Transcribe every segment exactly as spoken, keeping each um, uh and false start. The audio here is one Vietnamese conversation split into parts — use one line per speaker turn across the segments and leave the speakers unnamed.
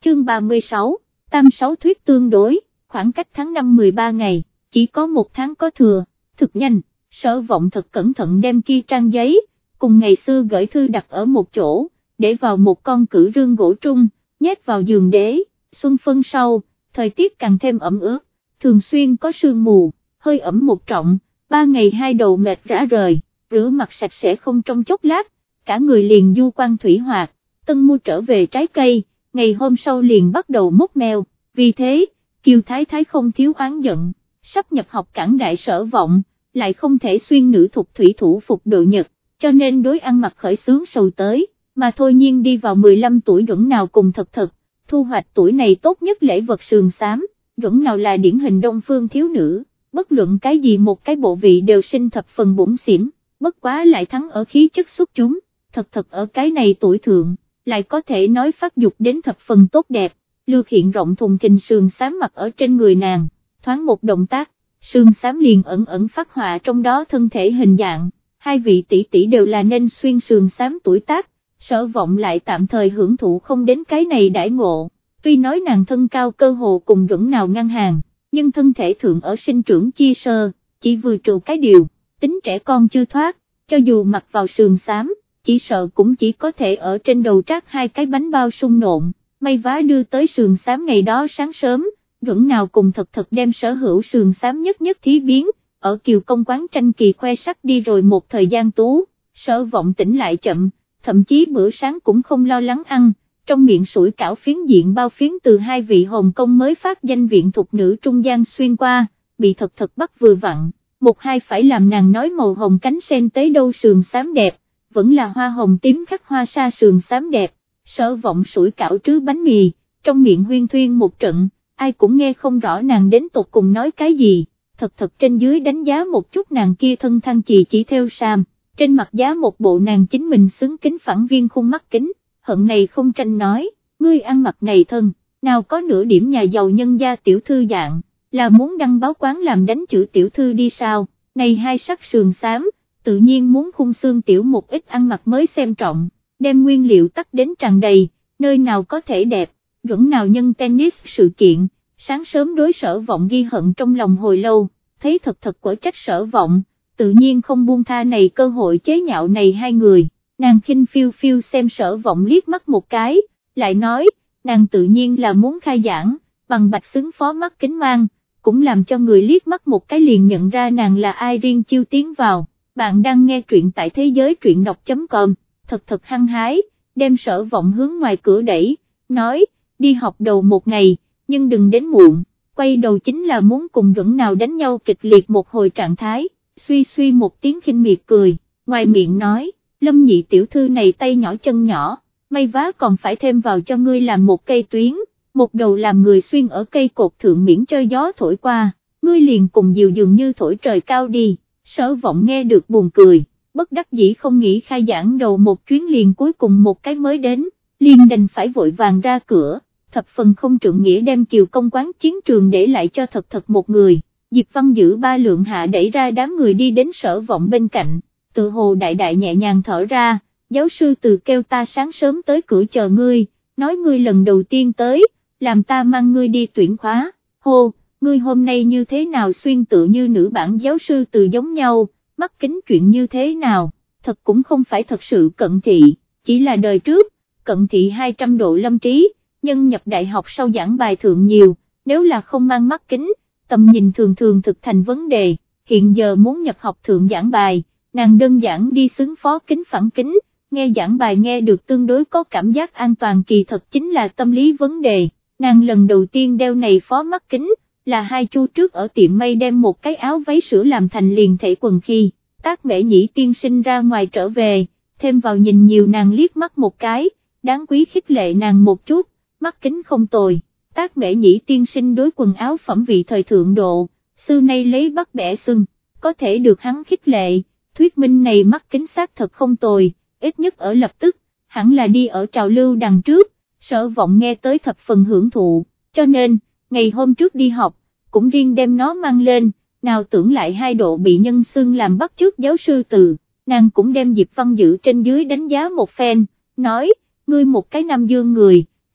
chương ba mươi sáu, tam sáu thuyết tương đối, khoảng cách tháng năm mười ba ngày, chỉ có một tháng có thừa, thực nhanh, Sở Vọng thật cẩn thận đem kia trang giấy, cùng ngày xưa gửi thư đặt ở một chỗ, để vào một con cử rương gỗ trung, nhét vào giường đế, xuân phân sau, thời tiết càng thêm ẩm ướt, thường xuyên có sương mù, hơi ẩm một trọng, ba ngày hai đầu mệt rã rời, rửa mặt sạch sẽ không trong chốc lát, cả người liền du quan thủy hoạt, tân mua trở về trái cây, ngày hôm sau liền bắt đầu mốc meo, vì thế, Kiều Thái Thái không thiếu oán giận, sắp nhập học cảng đại Sở Vọng, lại không thể xuyên nữ thuộc thủy thủ phục đội Nhật, cho nên đối ăn mặc khởi xướng sầu tới, mà Thôi Nhiên đi vào mười lăm tuổi Duẩn nào cùng thật thật, thu hoạch tuổi này tốt nhất lễ vật sườn xám, Duẩn nào là điển hình đông phương thiếu nữ, bất luận cái gì một cái bộ vị đều sinh thập phần bủn xỉn, bất quá lại thắng ở khí chất xuất chúng, thật thật ở cái này tuổi thượng, lại có thể nói phát dục đến thập phần tốt đẹp, lược hiện rộng thùng thình sườn xám mặc ở trên người nàng, thoáng một động tác, sườn xám liền ẩn ẩn phát họa trong đó thân thể hình dạng, hai vị tỷ tỷ đều là nên xuyên sườn xám tuổi tác, Sở Vọng lại tạm thời hưởng thụ không đến cái này đãi ngộ, tuy nói nàng thân cao cơ hồ cùng Duẩn nào ngang hàng, nhưng thân thể thượng ở sinh trưởng chi sơ, chỉ vừa trụ cái điều, tính trẻ con chưa thoát, cho dù mặc vào sườn xám, chỉ sợ cũng chỉ có thể ở trên đầu trát hai cái bánh bao sung nộn, may vá đưa tới sườn xám ngày đó sáng sớm, Duẩn nào cùng thật thật đem sở hữu sườn xám nhất nhất thí biến, ở Kiều Công quán tranh kỳ khoe sắc đi rồi một thời gian tú, Sở Vọng tỉnh lại chậm, thậm chí bữa sáng cũng không lo lắng ăn, trong miệng sủi cảo phiến diện bao phiến từ hai vị Hồng Công mới phát danh viện thục nữ trung gian xuyên qua, bị thật thật bắt vừa vặn, một hai phải làm nàng nói màu hồng cánh sen tới đâu sườn xám đẹp, vẫn là hoa hồng tím khắc hoa sa sườn xám đẹp, Sở Vọng sủi cảo trứ bánh mì, trong miệng huyên thuyên một trận, ai cũng nghe không rõ nàng đến tột cùng nói cái gì, thật thật trên dưới đánh giá một chút nàng kia thân thăng chì chỉ theo sam, trên mặt giá một bộ nàng chính mình xứng kính phẳng viên khung mắt kính, hận này không tranh nói, ngươi ăn mặc này thân, nào có nửa điểm nhà giàu nhân gia tiểu thư dạng, là muốn đăng báo quán làm đánh chữ tiểu thư đi sao, này hai sắc sườn xám, tự nhiên muốn khung xương tiểu một ít ăn mặc mới xem trọng, đem nguyên liệu tắt đến tràn đầy, nơi nào có thể đẹp, Duẩn nào nhân tennis sự kiện, sáng sớm đối Sở Vọng ghi hận trong lòng hồi lâu, thấy thật thật quở trách Sở Vọng, tự nhiên không buông tha này cơ hội chế nhạo này hai người, nàng khinh phiêu phiêu xem Sở Vọng liếc mắt một cái, lại nói, nàng tự nhiên là muốn khai giảng, bằng bạch xứng phó mắt kính mang, cũng làm cho người liếc mắt một cái liền nhận ra nàng là ai riêng chiêu tiến vào, bạn đang nghe truyện tại thế giới truyện đọc.com, thật thật hăng hái, đem Sở Vọng hướng ngoài cửa đẩy, nói, đi học đầu một ngày, nhưng đừng đến muộn, quay đầu chính là muốn cùng Duẩn nào đánh nhau kịch liệt một hồi trạng thái, suy suy một tiếng khinh miệt cười, ngoài miệng nói, Lâm nhị tiểu thư này tay nhỏ chân nhỏ, may vá còn phải thêm vào cho ngươi làm một cây tuyến, một đầu làm người xuyên ở cây cột thượng miễn cho gió thổi qua, ngươi liền cùng diều dường như thổi trời cao đi, Sở Vọng nghe được buồn cười, bất đắc dĩ không nghĩ khai giảng đầu một chuyến liền cuối cùng một cái mới đến, liền đành phải vội vàng ra cửa, thập phần không trượng nghĩa đem Kiều Công quán chiến trường để lại cho thật thật một người, Diệp Văn giữ ba lượng hạ đẩy ra đám người đi đến Sở Vọng bên cạnh, tự hồ đại đại nhẹ nhàng thở ra, giáo sư từ kêu ta sáng sớm tới cửa chờ ngươi, nói ngươi lần đầu tiên tới, làm ta mang ngươi đi tuyển khóa, hô, ngươi hôm nay như thế nào xuyên tự như nữ bản giáo sư từ giống nhau, mắt kính chuyện như thế nào, thật cũng không phải thật sự cận thị, chỉ là đời trước, cận thị hai trăm độ lâm trí, nhân nhập đại học sau giảng bài thượng nhiều, nếu là không mang mắt kính, tầm nhìn thường thường thực thành vấn đề, hiện giờ muốn nhập học thượng giảng bài, nàng đơn giản đi xứng phó kính phản kính, nghe giảng bài nghe được tương đối có cảm giác an toàn kỳ thật chính là tâm lý vấn đề, nàng lần đầu tiên đeo này phó mắt kính, là hai chu trước ở tiệm may đem một cái áo váy sữa làm thành liền thể quần khi, Tác Mễ Nhĩ tiên sinh ra ngoài trở về, thêm vào nhìn nhiều nàng liếc mắt một cái, đáng quý khích lệ nàng một chút, mắt kính không tồi. Tác Mễ Nhĩ tiên sinh đối quần áo phẩm vị thời thượng độ, xưa nay lấy bắt bẻ xưng, có thể được hắn khích lệ, thuyết minh này mắt kính xác thật không tồi, ít nhất ở lập tức, hẳn là đi ở trào lưu đằng trước, Sở Vọng nghe tới thập phần hưởng thụ, cho nên, ngày hôm trước đi học, cũng riêng đem nó mang lên, nào tưởng lại hai độ bị nhân xưng làm bắt chước giáo sư từ, nàng cũng đem Diệp Văn giữ trên dưới đánh giá một phen, nói, ngươi một cái Nam Dương người,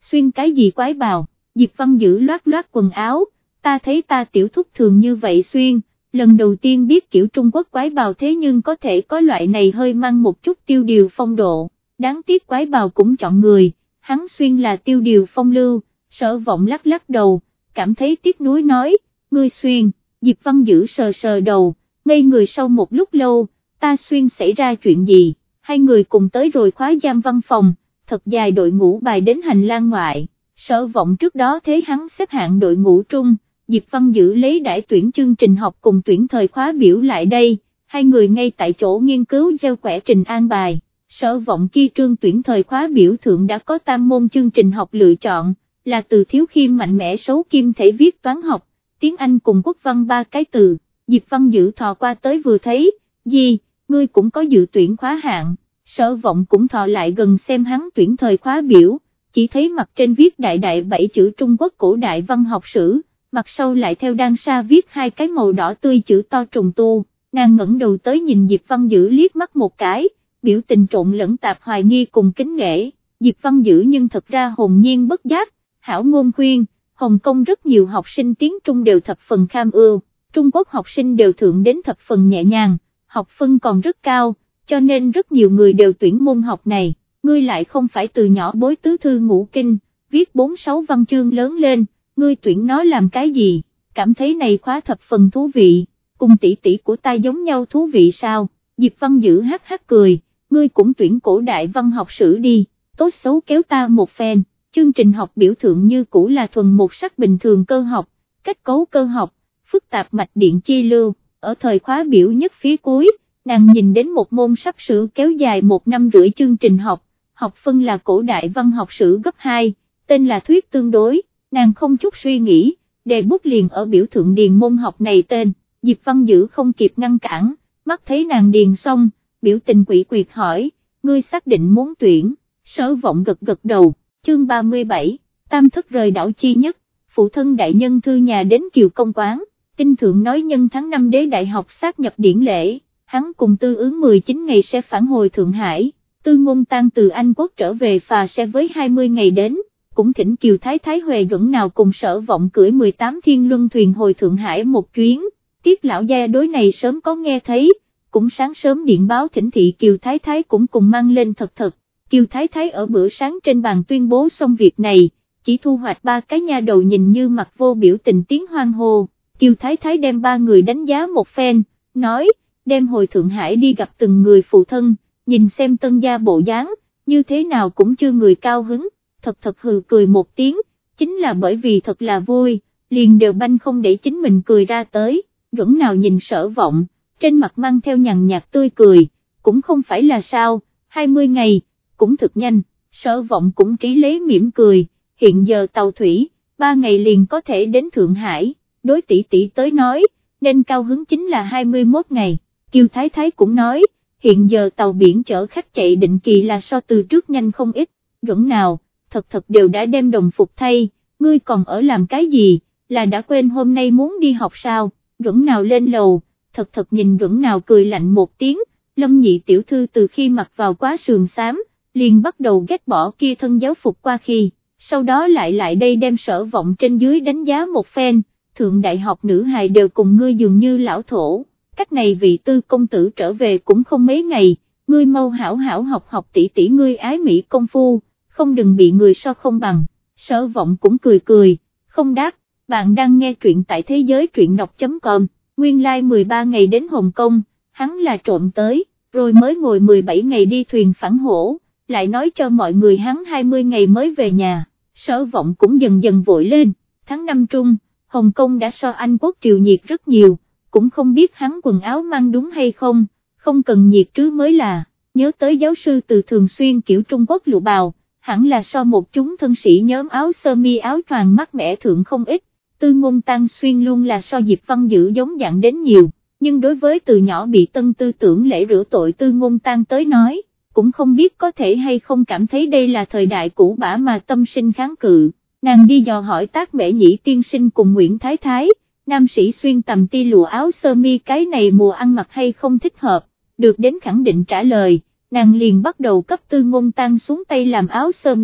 xuyên cái gì quái bào, Diệp Văn Dữ loát loát quần áo, ta thấy ta tiểu thúc thường như vậy xuyên, lần đầu tiên biết kiểu Trung Quốc quái bào thế nhưng có thể có loại này hơi mang một chút tiêu điều phong độ, đáng tiếc quái bào cũng chọn người, hắn xuyên là tiêu điều phong lưu. Sở Vọng lắc lắc đầu, cảm thấy tiếc nuối nói, ngươi xuyên, Diệp Văn Dữ sờ sờ đầu, ngây người sau một lúc lâu, ta xuyên xảy ra chuyện gì, hai người cùng tới rồi khóa giam văn phòng, thật dài đội ngũ bài đến hành lang ngoại, Sở Vọng trước đó thấy hắn xếp hạng đội ngũ trung, Diệp Văn Dữ lấy đãi tuyển chương trình học cùng tuyển thời khóa biểu lại đây, hai người ngay tại chỗ nghiên cứu gieo quẻ trình an bài, Sở Vọng kia trương tuyển thời khóa biểu thượng đã có tam môn chương trình học lựa chọn, là từ thiếu khiêm mạnh mẽ xấu kim thể viết toán học, tiếng Anh cùng quốc văn ba cái từ, Diệp Văn Dữ thò qua tới vừa thấy, gì, ngươi cũng có dự tuyển khóa hạng, Sở Vọng cũng thò lại gần xem hắn tuyển thời khóa biểu, chỉ thấy mặt trên viết đại đại bảy chữ Trung Quốc cổ đại văn học sử, mặt sau lại theo đan sa viết hai cái màu đỏ tươi chữ to trùng tu, nàng ngẩng đầu tới nhìn Diệp Văn Dữ liếc mắt một cái, biểu tình trộn lẫn tạp hoài nghi cùng kính nể, Diệp Văn Dữ nhưng thật ra hồn nhiên bất giác, hảo ngôn khuyên, Hồng Kông rất nhiều học sinh tiếng Trung đều thập phần kham ưu, Trung Quốc học sinh đều thượng đến thập phần nhẹ nhàng, học phân còn rất cao, cho nên rất nhiều người đều tuyển môn học này, ngươi lại không phải từ nhỏ bối tứ thư ngũ kinh, viết bốn sáu văn chương lớn lên, ngươi tuyển nó làm cái gì, cảm thấy này khóa thập phần thú vị, cùng tỷ tỷ của ta giống nhau thú vị sao, Diệp Văn Dữ hắc hắc cười, ngươi cũng tuyển cổ đại văn học sử đi, tốt xấu kéo ta một phen. Chương trình học biểu thượng như cũ là thuần một sắc bình thường cơ học, kết cấu cơ học, phức tạp mạch điện chi lưu, ở thời khóa biểu nhất phía cuối, nàng nhìn đến một môn sắp sửa kéo dài một năm rưỡi chương trình học, học phân là cổ đại văn học sử gấp hai, tên là thuyết tương đối, nàng không chút suy nghĩ, đề bút liền ở biểu thượng điền môn học này tên, Diệp Văn Dữ không kịp ngăn cản, mắt thấy nàng điền xong, biểu tình quỷ quyệt hỏi, ngươi xác định muốn tuyển, Sở Vọng gật gật đầu. Chương ba mươi bảy, tam thất rời đảo chi nhất, phụ thân đại nhân thư nhà đến Kiều Công quán, tin thượng nói nhân tháng năm đế đại học sát nhập điển lễ, hắn cùng Tư Ứng mười chín ngày sẽ phản hồi Thượng Hải, Tư Ngôn Tăng từ Anh Quốc trở về phà xe với hai mươi ngày đến, cũng thỉnh Kiều Thái Thái Huệ Duẩn nào cùng Sở Vọng cưỡi mười tám thiên luân thuyền hồi Thượng Hải một chuyến, Tiết lão gia đối này sớm có nghe thấy, cũng sáng sớm điện báo thỉnh thị Kiều Thái Thái cũng cùng mang lên thật thật. Kiều Thái Thái ở bữa sáng trên bàn tuyên bố xong việc này, chỉ thu hoạch ba cái nha đầu nhìn như mặt vô biểu tình tiếng hoan hô, Kiều Thái Thái đem ba người đánh giá một phen, nói, đem hồi Thượng Hải đi gặp từng người phụ thân, nhìn xem tân gia bộ dáng, như thế nào cũng chưa người cao hứng, thật thật hừ cười một tiếng, chính là bởi vì thật là vui, liền đều banh không để chính mình cười ra tới, Duẩn nào nhìn Sở Vọng, trên mặt mang theo nhàn nhạt tươi cười, cũng không phải là sao, hai mươi ngày, cũng thực nhanh, Sở Vọng cũng trí lấy mỉm cười, hiện giờ tàu thủy, ba ngày liền có thể đến Thượng Hải, đối tỷ tỷ tới nói, nên cao hứng chính là hai mươi mốt ngày, Kiều Thái Thái cũng nói, hiện giờ tàu biển chở khách chạy định kỳ là so từ trước nhanh không ít, Duẩn nào, thật thật đều đã đem đồng phục thay, ngươi còn ở làm cái gì, là đã quên hôm nay muốn đi học sao, Duẩn nào lên lầu, thật thật nhìn Duẩn nào cười lạnh một tiếng, Lâm nhị tiểu thư từ khi mặc vào quá sườn xám, liền bắt đầu ghét bỏ kia thân giáo phục qua khi, sau đó lại lại đây đem Sở Vọng trên dưới đánh giá một phen, thượng đại học nữ hài đều cùng ngươi dường như lão thổ, cách này vị Tư công tử trở về cũng không mấy ngày, ngươi mau hảo hảo học học tỷ tỷ ngươi ái mỹ công phu, không đừng bị người so không bằng, Sở Vọng cũng cười cười, không đáp, bạn đang nghe truyện tại thế giới truyện đọc.com, nguyên lai like mười ba ngày đến Hồng Kông, hắn là trộm tới, rồi mới ngồi mười bảy ngày đi thuyền phản hổ, lại nói cho mọi người hắn hai mươi ngày mới về nhà, Sở Vọng cũng dần dần vội lên, tháng năm trung, Hồng Kông đã so Anh Quốc triều nhiệt rất nhiều, cũng không biết hắn quần áo mang đúng hay không, không cần nhiệt trứ mới là, nhớ tới giáo sư từ thường xuyên kiểu Trung Quốc lụa bào, hẳn là so một chúng thân sĩ nhóm áo sơ mi áo choàng mát mẻ thượng không ít, Tư Ngôn Tăng xuyên luôn là so Diệp Văn Dữ giống dạng đến nhiều, nhưng đối với từ nhỏ bị tân tư tưởng lễ rửa tội Tư Ngôn Tăng tới nói, cũng không biết có thể hay không cảm thấy đây là thời đại cũ bã mà tâm sinh kháng cự, nàng đi dò hỏi Tác Mễ Nhĩ tiên sinh cùng Nguyễn Thái Thái, nam sĩ xuyên tầm ti lụa áo sơ mi cái này mùa ăn mặc hay không thích hợp, được đến khẳng định trả lời, nàng liền bắt đầu cấp Tư Ngôn Tăng xuống tay làm áo sơ mi,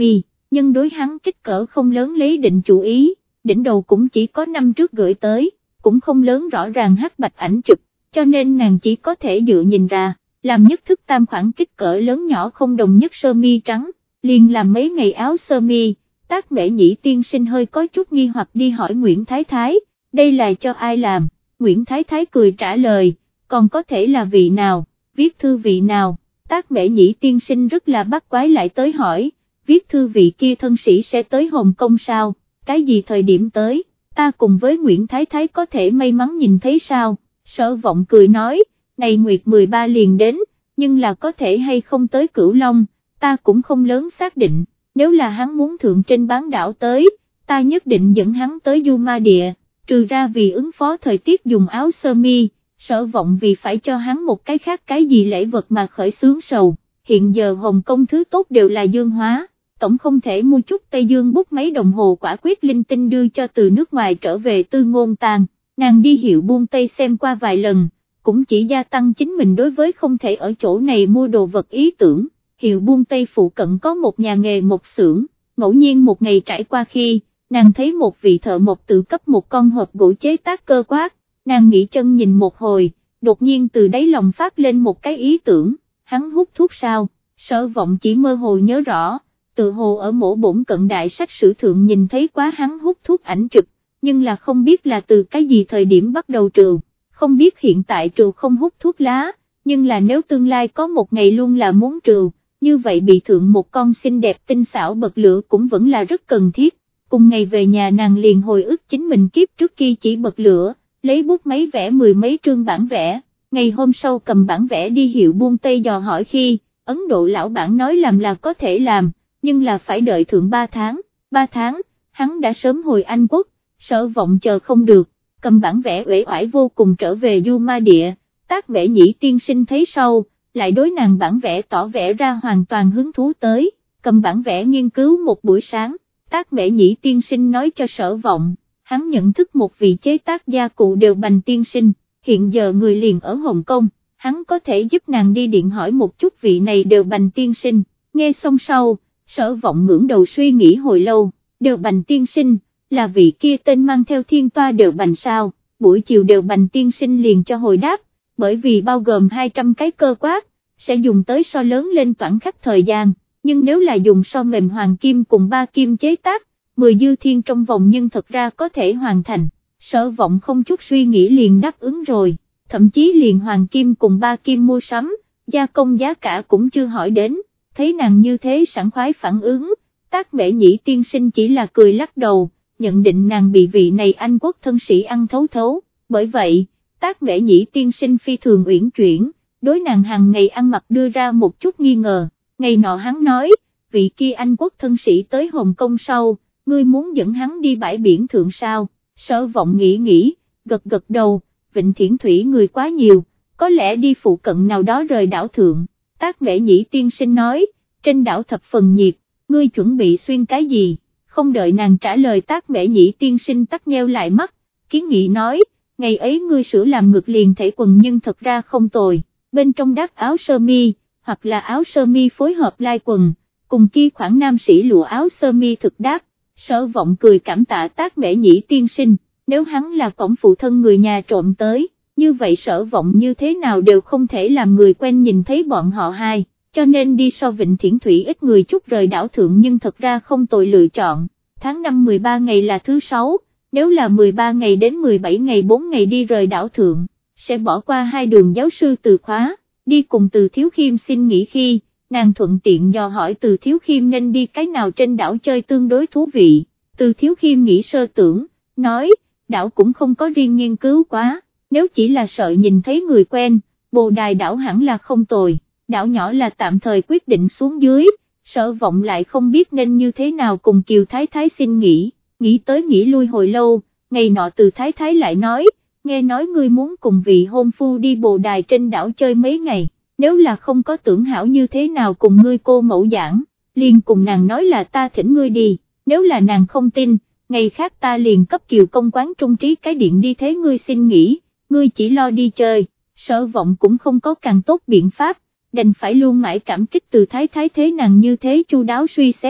nhưng đối hắn kích cỡ không lớn lấy định chủ ý, đỉnh đầu cũng chỉ có năm trước gửi tới, cũng không lớn rõ ràng hắc bạch ảnh chụp, cho nên nàng chỉ có thể dựa nhìn ra, làm nhất thức tam khoảng kích cỡ lớn nhỏ không đồng nhất sơ mi trắng, liền làm mấy ngày áo sơ mi. Tác Mễ Nhĩ tiên sinh hơi có chút nghi hoặc đi hỏi Nguyễn Thái Thái, đây là cho ai làm? Nguyễn Thái Thái cười trả lời, còn có thể là vị nào, viết thư vị nào? Tác Mễ Nhĩ tiên sinh rất là bắt quái lại tới hỏi, viết thư vị kia thân sĩ sẽ tới Hồng Kông sao? Cái gì thời điểm tới? Ta cùng với Nguyễn Thái Thái có thể may mắn nhìn thấy sao? Sở Vọng cười nói, này Nguyệt mười ba liền đến, nhưng là có thể hay không tới Cửu Long, ta cũng không lớn xác định. Nếu là hắn muốn thượng trên bán đảo tới, ta nhất định dẫn hắn tới Du Ma Địa, trừ ra vì ứng phó thời tiết dùng áo sơ mi, Sở Vọng vì phải cho hắn một cái khác cái gì lễ vật mà khởi xướng sầu, hiện giờ Hồng Kông thứ tốt đều là dương hóa, tổng không thể mua chút Tây Dương bút mấy đồng hồ quả quyết linh tinh đưa cho từ nước ngoài trở về Tư Ngôn Tàn, nàng đi Hiệu Buôn Tây xem qua vài lần, cũng chỉ gia tăng chính mình đối với không thể ở chỗ này mua đồ vật ý tưởng. Hiệu Buôn Tây phụ cận có một nhà nghề một xưởng, ngẫu nhiên một ngày trải qua khi, nàng thấy một vị thợ một tự cấp một con hộp gỗ chế tác cơ quát, nàng nghĩ chân nhìn một hồi, đột nhiên từ đáy lòng phát lên một cái ý tưởng, hắn hút thuốc sao? Sở Vọng chỉ mơ hồ nhớ rõ, tự hồ ở mỗi bổn cận đại sách sử thượng nhìn thấy quá hắn hút thuốc ảnh chụp, nhưng là không biết là từ cái gì thời điểm bắt đầu trừ, không biết hiện tại trừ không hút thuốc lá, nhưng là nếu tương lai có một ngày luôn là muốn trừ, như vậy bị thượng một con xinh đẹp tinh xảo bật lửa cũng vẫn là rất cần thiết. Cùng ngày về nhà nàng liền hồi ức chính mình kiếp trước kia chỉ bật lửa, lấy bút máy vẽ mười mấy trương bản vẽ, ngày hôm sau cầm bản vẽ đi Hiệu Buôn Tây dò hỏi khi, Ấn Độ lão bản nói làm là có thể làm, nhưng là phải đợi thượng ba tháng, ba tháng, hắn đã sớm hồi Anh Quốc, Sở Vọng chờ không được, cầm bản vẽ uể oải vô cùng trở về Du Ma Địa, Tác Mễ Nhĩ tiên sinh thấy sau, lại đối nàng bản vẽ tỏ vẻ ra hoàn toàn hứng thú tới, cầm bản vẽ nghiên cứu một buổi sáng, Tác Mễ Nhĩ tiên sinh nói cho Sở Vọng, hắn nhận thức một vị chế tác gia cụ đều Bành tiên sinh, hiện giờ người liền ở Hồng Kông, hắn có thể giúp nàng đi điện hỏi một chút vị này đều Bành tiên sinh, nghe xong sau, Sở Vọng ngưỡng đầu suy nghĩ hồi lâu, đều Bành tiên sinh, là vị kia tên mang theo thiên toa đều Bành sao, buổi chiều đều Bành tiên sinh liền cho hồi đáp, bởi vì bao gồm hai trăm cái cơ quát, sẽ dùng tới so lớn lên toản khắc thời gian, nhưng nếu là dùng so mềm hoàng kim cùng ba kim chế tác, mười dư thiên trong vòng nhưng thật ra có thể hoàn thành, Sở Vọng không chút suy nghĩ liền đáp ứng rồi, thậm chí liền hoàng kim cùng ba kim mua sắm, gia công giá cả cũng chưa hỏi đến, thấy nàng như thế sảng khoái phản ứng, Tác Mễ Nhĩ tiên sinh chỉ là cười lắc đầu, nhận định nàng bị vị này Anh quốc thân sĩ ăn thấu thấu, bởi vậy, Tác Mễ Nhĩ tiên sinh phi thường uyển chuyển, đối nàng hàng ngày ăn mặc đưa ra một chút nghi ngờ, ngày nọ hắn nói, vị kia Anh quốc thân sĩ tới Hồng Kông sau, ngươi muốn dẫn hắn đi bãi biển thượng sao, Sở Vọng nghĩ nghĩ, gật gật đầu, Vịnh Thiển Thủy người quá nhiều, có lẽ đi phụ cận nào đó rời đảo thượng, Tác Mễ Nhĩ tiên sinh nói, trên đảo thập phần nhiệt, ngươi chuẩn bị xuyên cái gì, không đợi nàng trả lời Tác Mễ Nhĩ tiên sinh tắt nheo lại mắt, kiến nghị nói, ngày ấy ngươi sửa làm ngực liền thể quần nhưng thật ra không tồi, bên trong đắt áo sơ mi, hoặc là áo sơ mi phối hợp lai quần, cùng kia khoảng nam sĩ lụa áo sơ mi thực đáp, Sở Vọng cười cảm tạ Tác Mễ Nhĩ tiên sinh, nếu hắn là cổng phụ thân người nhà trộm tới, như vậy Sở Vọng như thế nào đều không thể làm người quen nhìn thấy bọn họ hai, cho nên đi so Vịnh Thiển Thủy ít người chút rời đảo thượng nhưng thật ra không tồi lựa chọn, tháng năm mười ba ngày là thứ sáu, nếu là mười ba ngày đến mười bảy ngày bốn ngày đi rời đảo thượng, sẽ bỏ qua hai đường giáo sư từ khóa, đi cùng Từ Thiếu Khiêm xin nghỉ khi, nàng thuận tiện dò hỏi Từ Thiếu Khiêm nên đi cái nào trên đảo chơi tương đối thú vị, Từ Thiếu Khiêm nghĩ sơ tưởng, nói, đảo cũng không có riêng nghiên cứu quá, nếu chỉ là sợ nhìn thấy người quen, Bồ Đài đảo hẳn là không tồi, đảo nhỏ là tạm thời quyết định xuống dưới, Sở Vọng lại không biết nên như thế nào cùng Kiều Thái Thái xin nghỉ, nghĩ tới nghĩ lui hồi lâu, ngày nọ Từ Thái Thái lại nói, nghe nói ngươi muốn cùng vị hôn phu đi Bồ Đài trên đảo chơi mấy ngày, nếu là không có tưởng hảo như thế nào cùng ngươi cô mẫu giảng, liền cùng nàng nói là ta thỉnh ngươi đi, nếu là nàng không tin, ngày khác ta liền cấp Kiều công quán trung trí cái điện đi thế ngươi xin nghỉ, ngươi chỉ lo đi chơi, Sở Vọng cũng không có càng tốt biện pháp, đành phải luôn mãi cảm kích Từ Thái Thái thế nàng như thế chu đáo suy xét,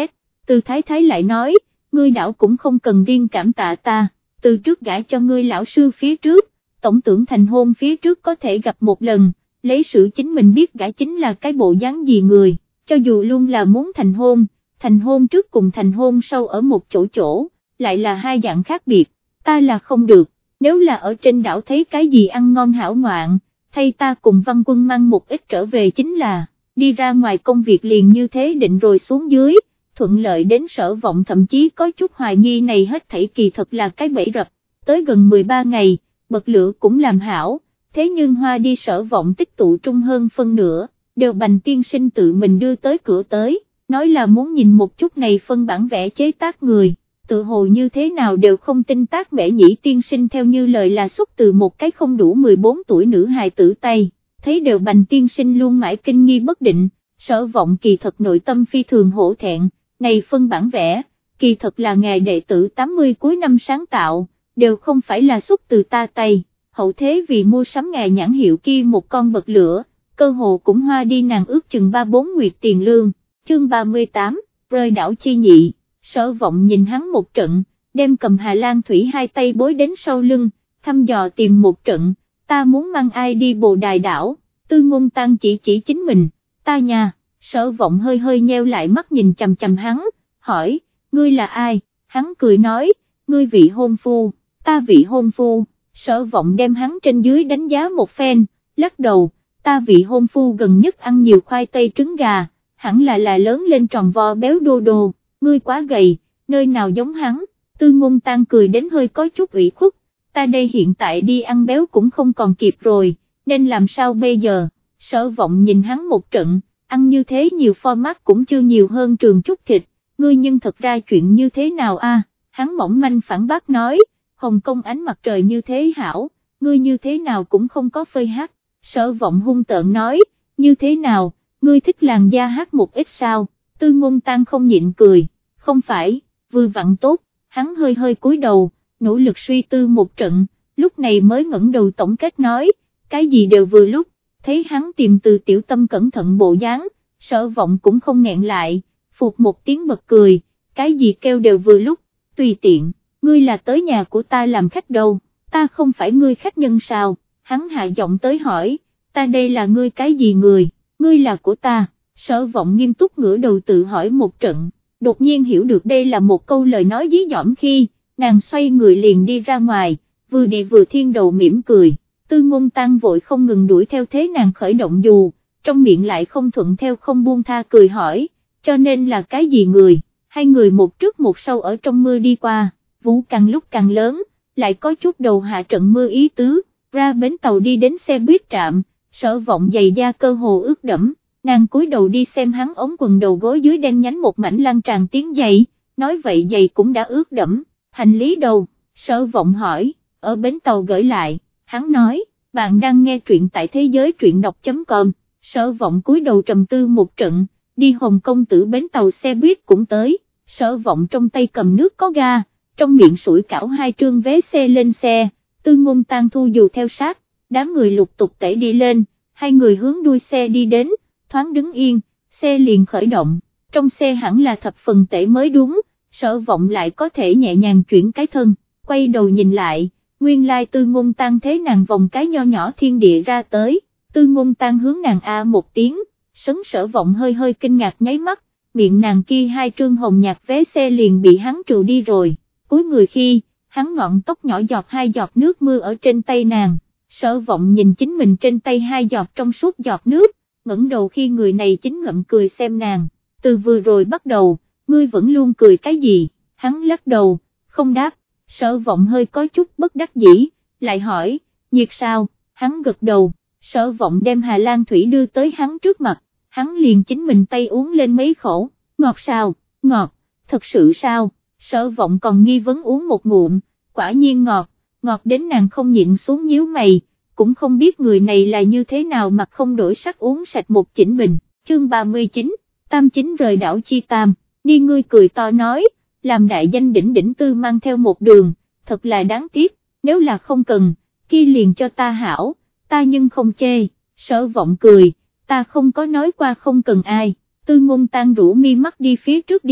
Từ Thái Thái lại nói, ngươi đảo cũng không cần riêng cảm tạ ta, từ trước gả cho ngươi lão sư phía trước, tổng tưởng thành hôn phía trước có thể gặp một lần, lấy sự chính mình biết gả chính là cái bộ dáng gì người, cho dù luôn là muốn thành hôn, thành hôn trước cùng thành hôn sau ở một chỗ chỗ, lại là hai dạng khác biệt, ta là không được, nếu là ở trên đảo thấy cái gì ăn ngon hảo ngoạn, thay ta cùng Văn Quân mang một ít trở về chính là, đi ra ngoài công việc liền như thế định rồi xuống dưới, thuận lợi đến Sở Vọng thậm chí có chút hoài nghi này hết thảy kỳ thật là cái bẫy rập, tới gần mười ba ngày, bật lửa cũng làm hảo, thế nhưng hoa đi Sở Vọng tích tụ trung hơn phân nửa, đều Bành tiên sinh tự mình đưa tới cửa tới, nói là muốn nhìn một chút này phân bản vẽ chế tác người, tự hồ như thế nào đều không tin Tác Mễ Nhĩ tiên sinh theo như lời là xuất từ một cái không đủ mười bốn tuổi nữ hài tử tay, thấy đều Bành tiên sinh luôn mãi kinh nghi bất định, Sở Vọng kỳ thật nội tâm phi thường hổ thẹn, này phân bản vẽ, kỳ thật là ngài đệ tử tám mươi cuối năm sáng tạo, đều không phải là xuất từ ta tay, hậu thế vì mua sắm ngài nhãn hiệu kia một con bật lửa, cơ hồ cũng hoa đi nàng ước chừng ba bốn nguyệt tiền lương, chương ba mươi tám, rơi đảo chi nhị, Sở Vọng nhìn hắn một trận, đem cầm Hà Lan Thủy hai tay bối đến sau lưng, thăm dò tìm một trận, ta muốn mang ai đi Bồ Đài đảo, Tư Ngôn Tăng chỉ chỉ chính mình, ta nhà, Sở Vọng hơi hơi nheo lại mắt nhìn chằm chằm hắn, hỏi, ngươi là ai, hắn cười nói, ngươi vị hôn phu, ta vị hôn phu, Sở Vọng đem hắn trên dưới đánh giá một phen, lắc đầu, ta vị hôn phu gần nhất ăn nhiều khoai tây trứng gà, hẳn là là lớn lên tròn vo béo đô đô, ngươi quá gầy, nơi nào giống hắn, Tư Ngôn Tăng cười đến hơi có chút ủy khuất, ta đây hiện tại đi ăn béo cũng không còn kịp rồi, nên làm sao bây giờ, Sở Vọng nhìn hắn một trận, ăn như thế nhiều format cũng chưa nhiều hơn trường chút thịt, ngươi nhưng thật ra chuyện như thế nào a? Hắn mỏng manh phản bác nói, Hồng Kông ánh mặt trời như thế hảo, ngươi như thế nào cũng không có phơi hát, Sở Vọng hung tợn nói, như thế nào, ngươi thích làn da hát một ít sao, Tư Ngôn Tăng không nhịn cười, không phải, vừa vặn tốt, hắn hơi hơi cúi đầu, nỗ lực suy tư một trận, lúc này mới ngẩng đầu tổng kết nói, cái gì đều vừa lúc, thấy hắn tìm từ tiểu tâm cẩn thận bộ dáng, Sở Vọng cũng không nghẹn lại, phụt một tiếng bật cười, cái gì kêu đều vừa lúc, tùy tiện, ngươi là tới nhà của ta làm khách đâu, ta không phải ngươi khách nhân sao, hắn hạ giọng tới hỏi, ta đây là ngươi cái gì người, ngươi là của ta, Sở Vọng nghiêm túc ngửa đầu tự hỏi một trận, đột nhiên hiểu được đây là một câu lời nói dí dỏm khi, nàng xoay người liền đi ra ngoài, vừa đi vừa thiên đầu mỉm cười. Tư Ngôn Tăng vội không ngừng đuổi theo thế nàng khởi động dù, trong miệng lại không thuận theo không buông tha cười hỏi, cho nên là cái gì người, hai người một trước một sau ở trong mưa đi qua, vũ càng lúc càng lớn, lại có chút đầu hạ trận mưa ý tứ, ra bến tàu đi đến xe buýt trạm, Sở Vọng giày da cơ hồ ướt đẫm, nàng cúi đầu đi xem hắn ống quần đầu gối dưới đen nhánh một mảnh lan tràn tiếng giày, nói vậy giày cũng đã ướt đẫm, hành lý đâu, Sở Vọng hỏi, ở bến tàu gửi lại. Hắn nói, bạn đang nghe truyện tại thế giới truyện đọc.com, Sở Vọng cúi đầu trầm tư một trận, đi Hồng Kông tử bến tàu xe buýt cũng tới, Sở Vọng trong tay cầm nước có ga, trong miệng sủi cảo hai trương vé xe lên xe, Tư Ngôn Tăng thu dù theo sát, đám người lục tục tẩy đi lên, hai người hướng đuôi xe đi đến, thoáng đứng yên, xe liền khởi động, trong xe hẳn là thập phần tẩy mới đúng, Sở Vọng lại có thể nhẹ nhàng chuyển cái thân, quay đầu nhìn lại. Nguyên lai Tư Ngôn Tăng thế nàng vòng cái nho nhỏ thiên địa ra tới, Tư Ngôn Tăng hướng nàng a một tiếng, sấn Sở Vọng hơi hơi kinh ngạc nháy mắt, miệng nàng kia hai trương hồng nhạt vé xe liền bị hắn trừ đi rồi, cuối người khi, hắn ngọn tóc nhỏ giọt hai giọt nước mưa ở trên tay nàng, Sở Vọng nhìn chính mình trên tay hai giọt trong suốt giọt nước, ngẩng đầu khi người này chính ngậm cười xem nàng, từ vừa rồi bắt đầu, ngươi vẫn luôn cười cái gì, hắn lắc đầu, không đáp. Sở Vọng hơi có chút bất đắc dĩ, lại hỏi, nhiệt sao, hắn gật đầu, Sở Vọng đem Hà Lan Thủy đưa tới hắn trước mặt, hắn liền chính mình tay uống lên mấy khẩu, ngọt sao, ngọt, thật sự sao, Sở Vọng còn nghi vấn uống một ngụm, quả nhiên ngọt, ngọt đến nàng không nhịn xuống nhíu mày, cũng không biết người này là như thế nào mà không đổi sắc uống sạch một chỉnh bình, chương ba mươi chín, Tam Chính rời đảo chi tam, Ni ngươi cười to nói, làm đại danh đỉnh đỉnh Tư mang theo một đường, thật là đáng tiếc, nếu là không cần, kia liền cho ta hảo, ta nhưng không chê, Sở Vọng cười, ta không có nói qua không cần ai, Tư Ngôn Tăng rũ mi mắt đi phía trước đi,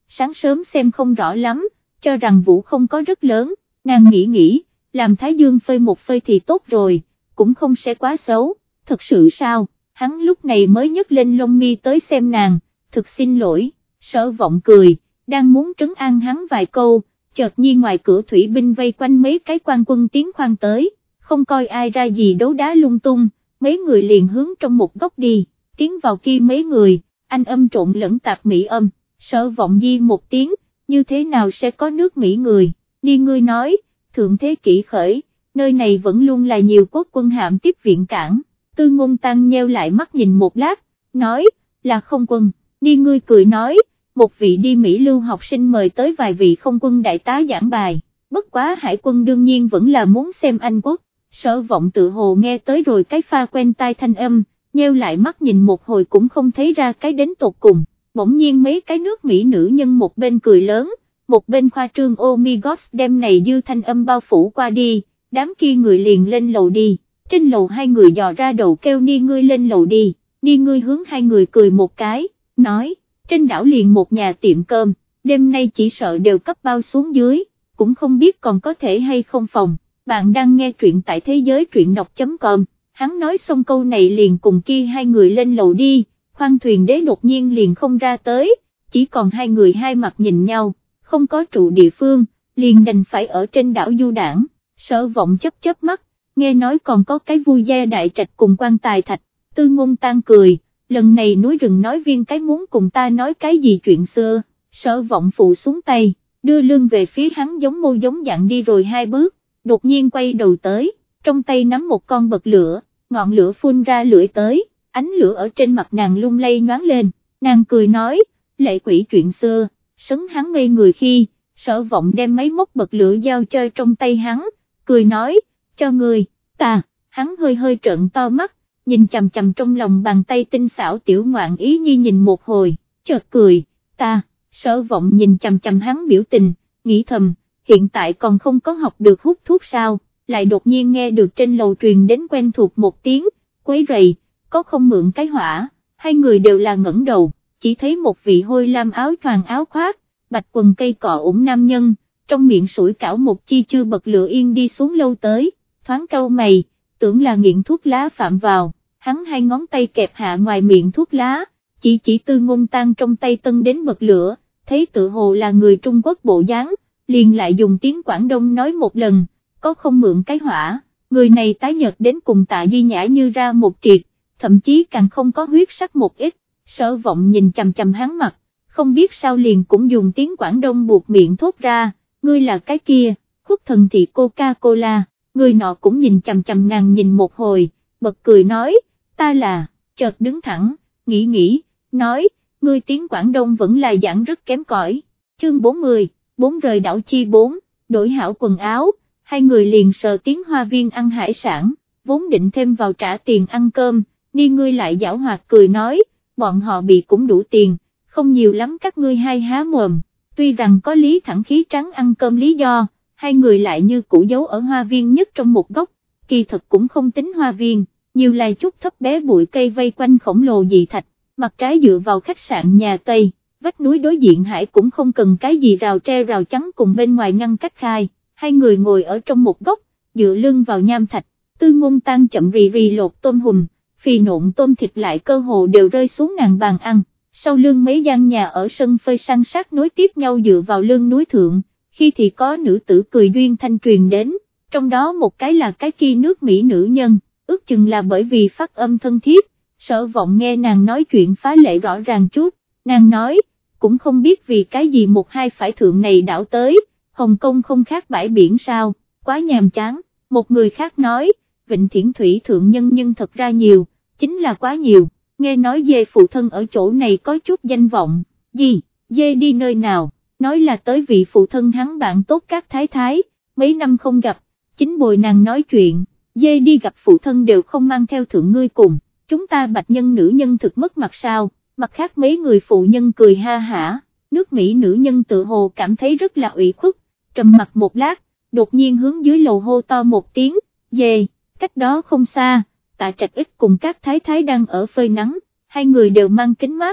sáng sớm xem không rõ lắm, cho rằng vũ không có rất lớn, nàng nghĩ nghĩ, làm Thái Dương phơi một phơi thì tốt rồi, cũng không sẽ quá xấu, thật sự sao, hắn lúc này mới nhấc lên lông mi tới xem nàng, thực xin lỗi, Sở Vọng cười, đang muốn trấn an hắn vài câu, chợt nhiên ngoài cửa thủy binh vây quanh mấy cái quan quân tiến khoan tới, không coi ai ra gì đấu đá lung tung, mấy người liền hướng trong một góc đi, tiến vào kia mấy người, anh âm trộn lẫn tạp mỹ âm, Sở Vọng di một tiếng, như thế nào sẽ có nước Mỹ người, ni ngươi nói, thượng thế kỷ khởi, nơi này vẫn luôn là nhiều quốc quân hạm tiếp viện cảng, Tư Ngôn Tăng nheo lại mắt nhìn một lát, nói, là không quân, ni ngươi cười nói, một vị đi Mỹ lưu học sinh mời tới vài vị không quân đại tá giảng bài, bất quá hải quân đương nhiên vẫn là muốn xem Anh quốc, Sở Vọng tự hồ nghe tới rồi cái pha quen tai thanh âm, nheo lại mắt nhìn một hồi cũng không thấy ra cái đến tột cùng, bỗng nhiên mấy cái nước Mỹ nữ nhân một bên cười lớn, một bên khoa trương oh my god đem này dư thanh âm bao phủ qua đi, đám kia người liền lên lầu đi, trên lầu hai người dò ra đầu kêu ni ngươi lên lầu đi, ni ngươi hướng hai người cười một cái, nói, trên đảo liền một nhà tiệm cơm, đêm nay chỉ sợ đều cấp bao xuống dưới, cũng không biết còn có thể hay không phòng, bạn đang nghe truyện tại thế giới truyện đọc.com, hắn nói xong câu này liền cùng kia hai người lên lầu đi, khoang thuyền đế đột nhiên liền không ra tới, chỉ còn hai người hai mặt nhìn nhau, không có trụ địa phương, liền đành phải ở trên đảo du đảng, Sở Vọng chớp chớp mắt, nghe nói còn có cái vui gia đại trạch cùng quan tài thạch, Tư Ngôn Tăng cười, lần này núi rừng nói viên cái muốn cùng ta nói cái gì chuyện xưa, Sở Vọng phụ xuống tay, đưa lưng về phía hắn giống mô giống dạng đi rồi hai bước, đột nhiên quay đầu tới, trong tay nắm một con bật lửa, ngọn lửa phun ra lưỡi tới, ánh lửa ở trên mặt nàng lung lay nhoáng lên, nàng cười nói, lệ quỷ chuyện xưa, sấn hắn ngây người khi, Sở Vọng đem máy móc bật lửa giao chơi trong tay hắn, cười nói, cho người, ta, hắn hơi hơi trợn to mắt, nhìn chằm chằm trong lòng bàn tay tinh xảo tiểu ngoạn ý nhi nhìn một hồi, chợt cười, ta, Sở Vọng nhìn chằm chằm hắn biểu tình, nghĩ thầm, hiện tại còn không có học được hút thuốc sao, lại đột nhiên nghe được trên lầu truyền đến quen thuộc một tiếng, quấy rầy, có không mượn cái hỏa, hai người đều là ngẩng đầu, chỉ thấy một vị hôi lam áo choàng áo khoác, bạch quần cây cọ ủng nam nhân, trong miệng sủi cảo một chi chưa bật lửa yên đi xuống lâu tới, thoáng cau mày, tưởng là nghiện thuốc lá phạm vào, hắn hai ngón tay kẹp hạ ngoài miệng thuốc lá, chỉ chỉ Tư Ngôn Tăng trong tay tân đến bật lửa, thấy tự hồ là người Trung Quốc bộ dáng, liền lại dùng tiếng Quảng Đông nói một lần, có không mượn cái hỏa, người này tái nhợt đến cùng Tạ Di Nhã như ra một triệt, thậm chí càng không có huyết sắc một ít, Sở Vọng nhìn chằm chằm hắn mặt, không biết sao liền cũng dùng tiếng Quảng Đông buộc miệng thốt ra, ngươi là cái kia, Khuất Thần Thị Coca-Cola, người nọ cũng nhìn chằm chằm nàng nhìn một hồi, bật cười nói, ta là, chợt đứng thẳng, nghĩ nghĩ, nói, ngươi tiếng Quảng Đông vẫn là giảng rất kém cỏi. Chương bốn mươi, bốn rời đảo chi bốn, đổi hảo quần áo, hai người liền sờ tiếng hoa viên ăn hải sản, vốn định thêm vào trả tiền ăn cơm, ni ngươi lại giảo hoạt cười nói, bọn họ bị cũng đủ tiền, không nhiều lắm các ngươi hai há mồm, tuy rằng có lý thẳng khí trắng ăn cơm lý do, hai người lại như cũ giấu ở hoa viên nhất trong một góc, kỳ thật cũng không tính hoa viên, nhiều là chút thấp bé bụi cây vây quanh khổng lồ dị thạch, mặt trái dựa vào khách sạn nhà Tây, vách núi đối diện hải cũng không cần cái gì rào tre rào chắn cùng bên ngoài ngăn cách khai, hai người ngồi ở trong một góc, dựa lưng vào nham thạch, Tư Ngôn Tăng chậm rì rì lột tôm hùm, phì nộn tôm thịt lại cơ hồ đều rơi xuống nàng bàn ăn, sau lưng mấy gian nhà ở sân phơi san sát nối tiếp nhau dựa vào lưng núi thượng, khi thì có nữ tử cười duyên thanh truyền đến, trong đó một cái là cái kia nước Mỹ nữ nhân, ước chừng là bởi vì phát âm thân thiết, Sở Vọng nghe nàng nói chuyện phá lệ rõ ràng chút, nàng nói, cũng không biết vì cái gì một hai phải thượng này đảo tới, Hồng Kông không khác bãi biển sao, quá nhàm chán, một người khác nói, Vịnh Thiển Thủy thượng nhân nhưng thật ra nhiều, chính là quá nhiều, nghe nói dê phụ thân ở chỗ này có chút danh vọng, gì, dê đi nơi nào, nói là tới vị phụ thân hắn bạn tốt các thái thái, mấy năm không gặp, chính bồi nàng nói chuyện, dê đi gặp phụ thân đều không mang theo thượng ngươi cùng, chúng ta bạch nhân nữ nhân thực mất mặt sao, mặt khác mấy người phụ nhân cười ha hả, nước Mỹ nữ nhân tự hồ cảm thấy rất là ủy khuất, trầm mặt một lát, đột nhiên hướng dưới lầu hô to một tiếng, dê, cách đó không xa, Tạ Trạch Ích cùng các thái thái đang ở phơi nắng, hai người đều mang kính mát,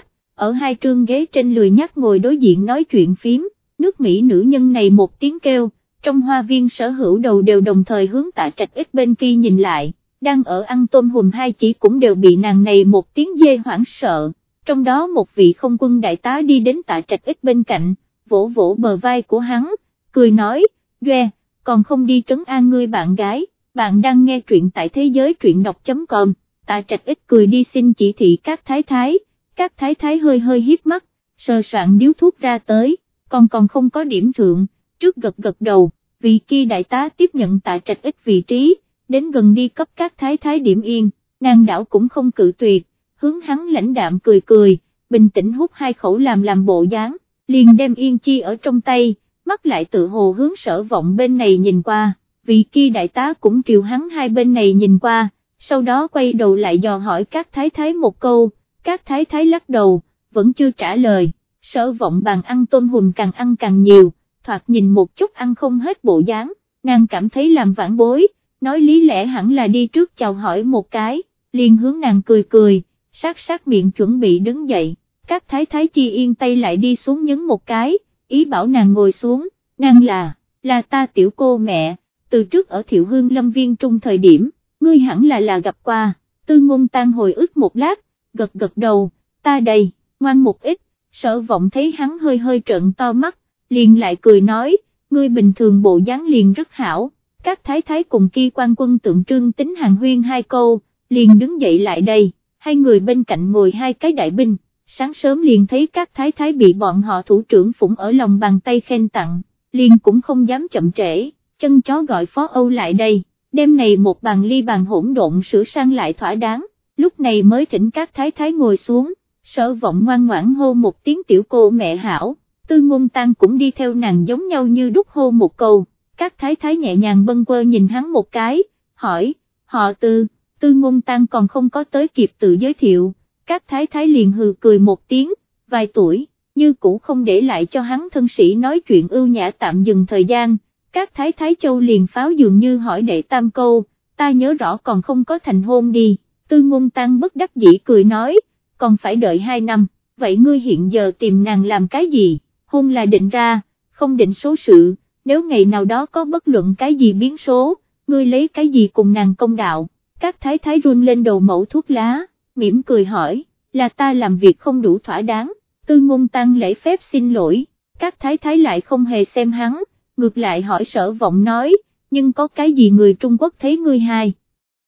ở hai trương ghế trên lười nhác ngồi đối diện nói chuyện phím, nước Mỹ nữ nhân này một tiếng kêu, trong hoa viên sở hữu đầu đều đồng thời hướng Tạ Trạch Ích bên kia nhìn lại, đang ở ăn tôm hùm hai chỉ cũng đều bị nàng này một tiếng dê hoảng sợ, trong đó một vị không quân đại tá đi đến Tạ Trạch Ích bên cạnh, vỗ vỗ bờ vai của hắn, cười nói, Doe, còn không đi trấn an ngươi bạn gái, bạn đang nghe truyện tại thế giới truyện đọc.com, Tạ Trạch Ích cười đi xin chỉ thị các thái thái, các thái thái hơi hơi hiếp mắt, sờ soạn điếu thuốc ra tới, còn còn không có điểm thượng, trước gật gật đầu, vì kia đại tá tiếp nhận Tạ Trạch Ích vị trí, đến gần đi cấp các thái thái điểm yên, nàng đảo cũng không cự tuyệt, hướng hắn lãnh đạm cười cười, bình tĩnh hút hai khẩu làm làm bộ dáng, liền đem yên chi ở trong tay, mắt lại tự hồ hướng Sở Vọng bên này nhìn qua, vì kia đại tá cũng triều hắn hai bên này nhìn qua, sau đó quay đầu lại dò hỏi các thái thái một câu, các thái thái lắc đầu, vẫn chưa trả lời, Sở Vọng bàn ăn tôm hùm càng ăn càng nhiều, thoạt nhìn một chút ăn không hết bộ dáng, nàng cảm thấy làm vãn bối, nói lý lẽ hẳn là đi trước chào hỏi một cái, liền hướng nàng cười cười, sát sát miệng chuẩn bị đứng dậy, các thái thái chi yên tay lại đi xuống nhấn một cái, ý bảo nàng ngồi xuống, nàng là, là ta tiểu cô mẹ, từ trước ở Thiệu Hương Lâm Viên Trung thời điểm, ngươi hẳn là là gặp qua, Tư Ngôn Tan hồi ức một lát, gật gật đầu, ta đây, ngoan một ít, Sở Vọng thấy hắn hơi hơi trợn to mắt, liền lại cười nói, ngươi bình thường bộ dáng liền rất hảo, các thái thái cùng kia quan quân tượng trưng tính hàng huyên hai câu, liền đứng dậy lại đây, hai người bên cạnh ngồi hai cái đại binh, sáng sớm liền thấy các thái thái bị bọn họ thủ trưởng phụng ở lòng bàn tay khen tặng, liền cũng không dám chậm trễ, chân chó gọi Phó Âu lại đây, đêm này một bàn ly bàn hỗn độn sửa sang lại thỏa đáng, lúc này mới thỉnh các thái thái ngồi xuống, Sở Vọng ngoan ngoãn hô một tiếng tiểu cô mẹ hảo, Tư Ngôn Tan cũng đi theo nàng giống nhau như đúc hô một câu, các thái thái nhẹ nhàng bâng quơ nhìn hắn một cái, hỏi, họ Tư, Tư Ngôn Tan còn không có tới kịp tự giới thiệu, các thái thái liền hừ cười một tiếng, vài tuổi, như cũ không để lại cho hắn thân sĩ nói chuyện ưu nhã tạm dừng thời gian, các thái thái châu liền pháo dường như hỏi đệ tam câu, ta nhớ rõ còn không có thành hôn đi, Tư Ngôn Tan bất đắc dĩ cười nói, còn phải đợi hai năm, vậy ngươi hiện giờ tìm nàng làm cái gì, hôn là định ra, không định số sự, nếu ngày nào đó có bất luận cái gì biến số, ngươi lấy cái gì cùng nàng công đạo, các thái thái run lên đầu mẩu thuốc lá, mỉm cười hỏi, là ta làm việc không đủ thỏa đáng, Tư Ngôn Tăng lễ phép xin lỗi, các thái thái lại không hề xem hắn, ngược lại hỏi Sở Vọng nói, nhưng có cái gì người Trung Quốc thấy ngươi hai,